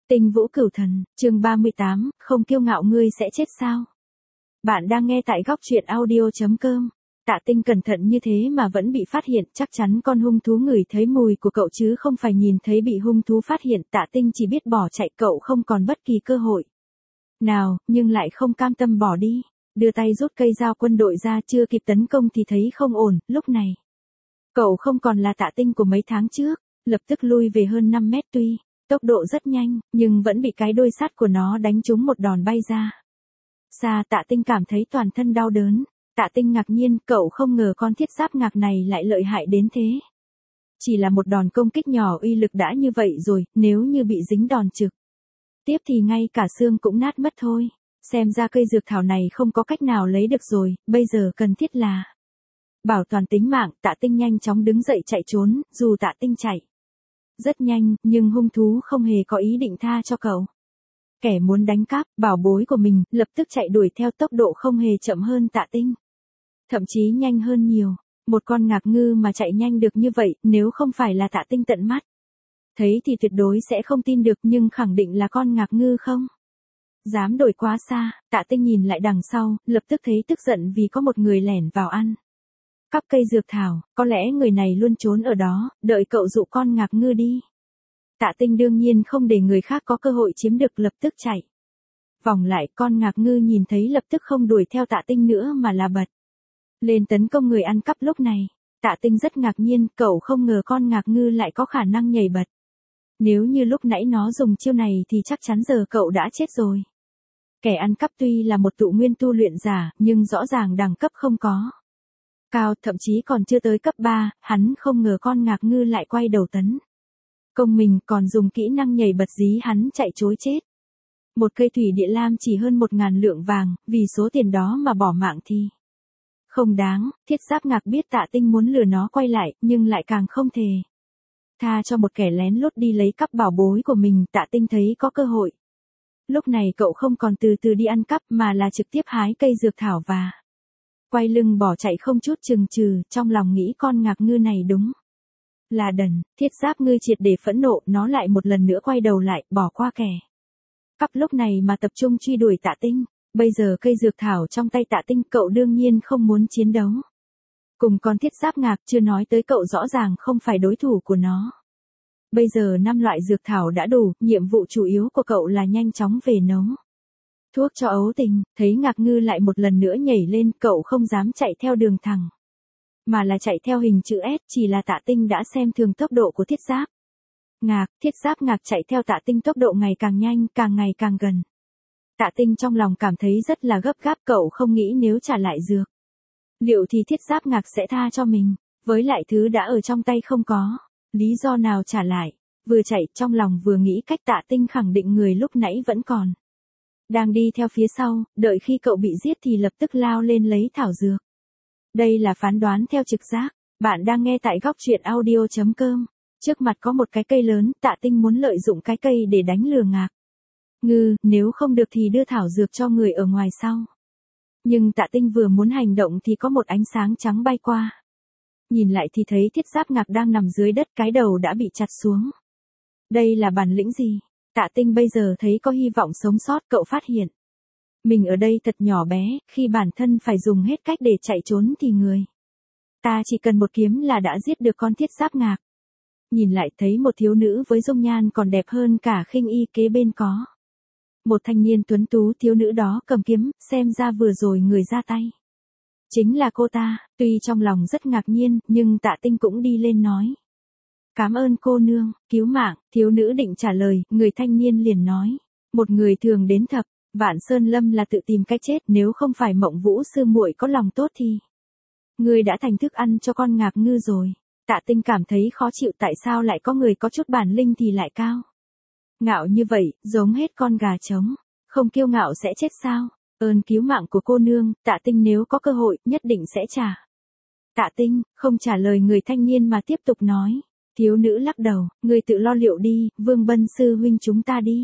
Tinh Vũ Cửu Thần, chương 38, không kiêu ngạo ngươi sẽ chết sao? Bạn đang nghe tại góc truyện audio.com. Tạ Tinh cẩn thận như thế mà vẫn bị phát hiện, chắc chắn con hung thú ngửi thấy mùi của cậu chứ không phải nhìn thấy bị hung thú phát hiện. Tạ Tinh chỉ biết bỏ chạy, cậu không còn bất kỳ cơ hội nào, nhưng lại không cam tâm bỏ đi. Đưa tay rút cây dao quân đội ra, chưa kịp tấn công thì thấy không ổn. Lúc này, cậu không còn là Tạ Tinh của mấy tháng trước, lập tức lui về hơn 5 mét. Tuy tốc độ rất nhanh, nhưng vẫn bị cái đuôi sắt của nó đánh trúng một đòn bay ra xa. Tạ Tinh cảm thấy toàn thân đau đớn. Tạ Tinh ngạc nhiên, cậu không ngờ con thiết giáp ngạc này lại lợi hại đến thế. Chỉ là một đòn công kích nhỏ uy lực đã như vậy rồi, nếu như bị dính đòn trực tiếp thì ngay cả xương cũng nát mất thôi. Xem ra cây dược thảo này không có cách nào lấy được rồi, bây giờ cần thiết là bảo toàn tính mạng. Tạ Tinh nhanh chóng đứng dậy chạy trốn. Dù Tạ Tinh chạy rất nhanh, nhưng hung thú không hề có ý định tha cho cậu. Kẻ muốn đánh cắp bảo bối của mình, lập tức chạy đuổi theo, tốc độ không hề chậm hơn Tạ Tinh, thậm chí nhanh hơn nhiều. Một con ngạc ngư mà chạy nhanh được như vậy, nếu không phải là Tạ Tinh tận mắt thấy thì tuyệt đối sẽ không tin được, nhưng khẳng định là con ngạc ngư không dám đuổi quá xa. Tạ Tinh nhìn lại đằng sau, lập tức thấy tức giận vì có một người lẻn vào ăn cắp cây dược thảo. Có lẽ người này luôn trốn ở đó, đợi cậu dụ con ngạc ngư đi. Tạ Tinh đương nhiên không để người khác có cơ hội chiếm được, lập tức chạy vòng lại. Con ngạc ngư nhìn thấy lập tức không đuổi theo Tạ Tinh nữa mà là bật lên tấn công người ăn cắp. Lúc này, Tạ Tinh rất ngạc nhiên, cậu không ngờ con ngạc ngư lại có khả năng nhảy bật. Nếu như lúc nãy nó dùng chiêu này thì chắc chắn giờ cậu đã chết rồi. Kẻ ăn cắp tuy là một tụ nguyên tu luyện giả, nhưng rõ ràng đẳng cấp không có cao, thậm chí còn chưa tới cấp 3, hắn không ngờ con ngạc ngư lại quay đầu tấn công mình, còn dùng kỹ năng nhảy bật dí hắn chạy trối chết. Một cây thủy địa lam chỉ hơn 1.000 lượng vàng, vì số tiền đó mà bỏ mạng thì không đáng. Thiết giáp ngạc biết Tạ Tinh muốn lừa nó quay lại, nhưng lại càng không thể tha cho một kẻ lén lút đi lấy cắp bảo bối của mình. Tạ Tinh thấy có cơ hội. Lúc này cậu không còn từ từ đi ăn cắp mà là trực tiếp hái cây dược thảo và quay lưng bỏ chạy không chút chừng chừ, trong lòng nghĩ con ngạc ngư này đúng là đần. Thiết giáp ngư triệt để phẫn nộ, nó lại một lần nữa quay đầu lại, bỏ qua kẻ cắp lúc này mà tập trung truy đuổi Tạ Tinh. Bây giờ cây dược thảo trong tay Tạ Tinh, cậu đương nhiên không muốn chiến đấu cùng con thiết giáp ngạc, chưa nói tới cậu rõ ràng không phải đối thủ của nó. Bây giờ 5 loại dược thảo đã đủ, nhiệm vụ chủ yếu của cậu là nhanh chóng về nấu thuốc cho ấu tình. Thấy ngạc ngư lại một lần nữa nhảy lên, cậu không dám chạy theo đường thẳng, mà là chạy theo hình chữ S. Chỉ là Tạ Tinh đã xem thường tốc độ của thiết giáp ngạc. Thiết giáp ngạc chạy theo Tạ Tinh, tốc độ ngày càng nhanh, càng ngày càng gần. Tạ Tinh trong lòng cảm thấy rất là gấp gáp, cậu không nghĩ nếu trả lại dược liệu thì thiết giáp ngạc sẽ tha cho mình. Với lại thứ đã ở trong tay không có lý do nào trả lại. Vừa chạy trong lòng vừa nghĩ cách. Tạ Tinh khẳng định người lúc nãy vẫn còn đang đi theo phía sau, đợi khi cậu bị giết thì lập tức lao lên lấy thảo dược. Đây là phán đoán theo trực giác. Bạn đang nghe tại góc truyện audio.com. Trước mặt có một cái cây lớn, Tạ Tinh muốn lợi dụng cái cây để đánh lừa ngạc ngư, nếu không được thì đưa thảo dược cho người ở ngoài sau. Nhưng Tạ Tinh vừa muốn hành động thì có một ánh sáng trắng bay qua. Nhìn lại thì thấy thiết giáp ngạc đang nằm dưới đất, cái đầu đã bị chặt xuống. Đây là bản lĩnh gì? Tạ Tinh bây giờ thấy có hy vọng sống sót. Cậu phát hiện mình ở đây thật nhỏ bé, khi bản thân phải dùng hết cách để chạy trốn thì người ta chỉ cần một kiếm là đã giết được con thiết giáp ngạc. Nhìn lại thấy một thiếu nữ với dung nhan còn đẹp hơn cả khinh y, kế bên có một thanh niên tuấn tú. Thiếu nữ đó cầm kiếm, xem ra vừa rồi người ra tay chính là cô ta. Tuy trong lòng rất ngạc nhiên, nhưng Tạ Tinh cũng đi lên nói: "Cảm ơn cô nương, cứu mạng." Thiếu nữ định trả lời, người thanh niên liền nói: "Một người thường đến thập vạn sơn lâm là tự tìm cái chết, nếu không phải Mộng Vũ sư muội có lòng tốt thì ngươi đã thành thức ăn cho con ngạc ngư rồi." Tạ Tinh cảm thấy khó chịu, tại sao lại có người có chút bản lĩnh thì lại cao ngạo như vậy, giống hết con gà trống. Không kiêu ngạo sẽ chết sao? Ơn cứu mạng của cô nương, Tạ Tinh nếu có cơ hội, nhất định sẽ trả. Tạ Tinh không trả lời người thanh niên mà tiếp tục nói. Thiếu nữ lắc đầu, người tự lo liệu đi, Vương Bân sư huynh chúng ta đi.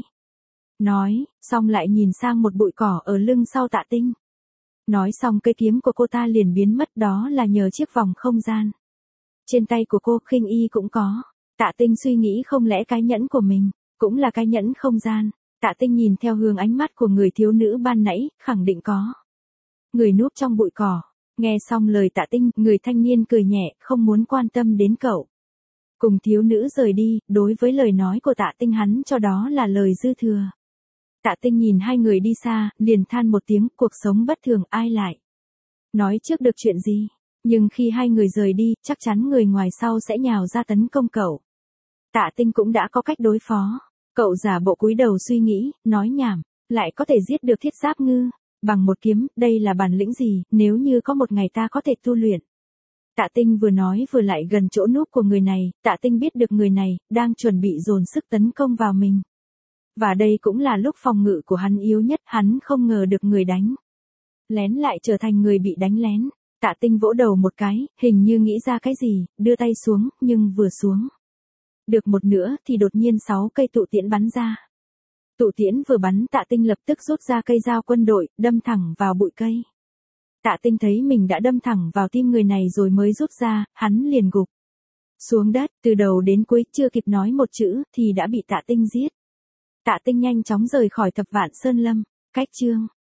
Nói, xong lại nhìn sang một bụi cỏ ở lưng sau Tạ Tinh. Nói xong cây kiếm của cô ta liền biến mất, đó là nhờ chiếc vòng không gian trên tay của cô. Khinh y cũng có. Tạ Tinh suy nghĩ không lẽ cái nhẫn của mình Cũng là cái nhẫn không gian. Tạ Tinh nhìn theo hướng ánh mắt của người thiếu nữ ban nãy, khẳng định có. Người núp trong bụi cỏ. Nghe xong lời Tạ Tinh, người thanh niên cười nhẹ, không muốn quan tâm đến cậu. Cùng thiếu nữ rời đi, đối với lời nói của Tạ Tinh hắn cho đó là lời dư thừa. Tạ Tinh nhìn hai người đi xa, liền than một tiếng, cuộc sống bất thường ai lại. Nói trước được chuyện gì, nhưng khi hai người rời đi, chắc chắn người ngoài sau sẽ nhào ra tấn công cậu. Tạ Tinh cũng đã có cách đối phó. Cậu giả bộ cúi đầu suy nghĩ, nói nhảm, lại có thể giết được Thiết Giáp Ngư. Bằng một kiếm, đây là bản lĩnh gì, nếu như có một ngày ta có thể tu luyện. Tạ Tinh vừa nói vừa lại gần chỗ núp của người này, Tạ Tinh biết được người này, đang chuẩn bị dồn sức tấn công vào mình. Và đây cũng là lúc phòng ngự của hắn yếu nhất, hắn không ngờ được người đánh lén lại trở thành người bị đánh lén. Tạ Tinh vỗ đầu một cái, hình như nghĩ ra cái gì, đưa tay xuống, nhưng vừa xuống được một nửa thì đột nhiên 6 cây tụ tiễn bắn ra. Tụ tiễn vừa bắn, Tạ Tinh lập tức rút ra cây dao quân đội, đâm thẳng vào bụi cây. Tạ Tinh thấy mình đã đâm thẳng vào tim người này rồi mới rút ra, hắn liền gục xuống đất, từ đầu đến cuối chưa kịp nói một chữ thì đã bị Tạ Tinh giết. Tạ Tinh nhanh chóng rời khỏi Thập Vạn Sơn Lâm. Cách chương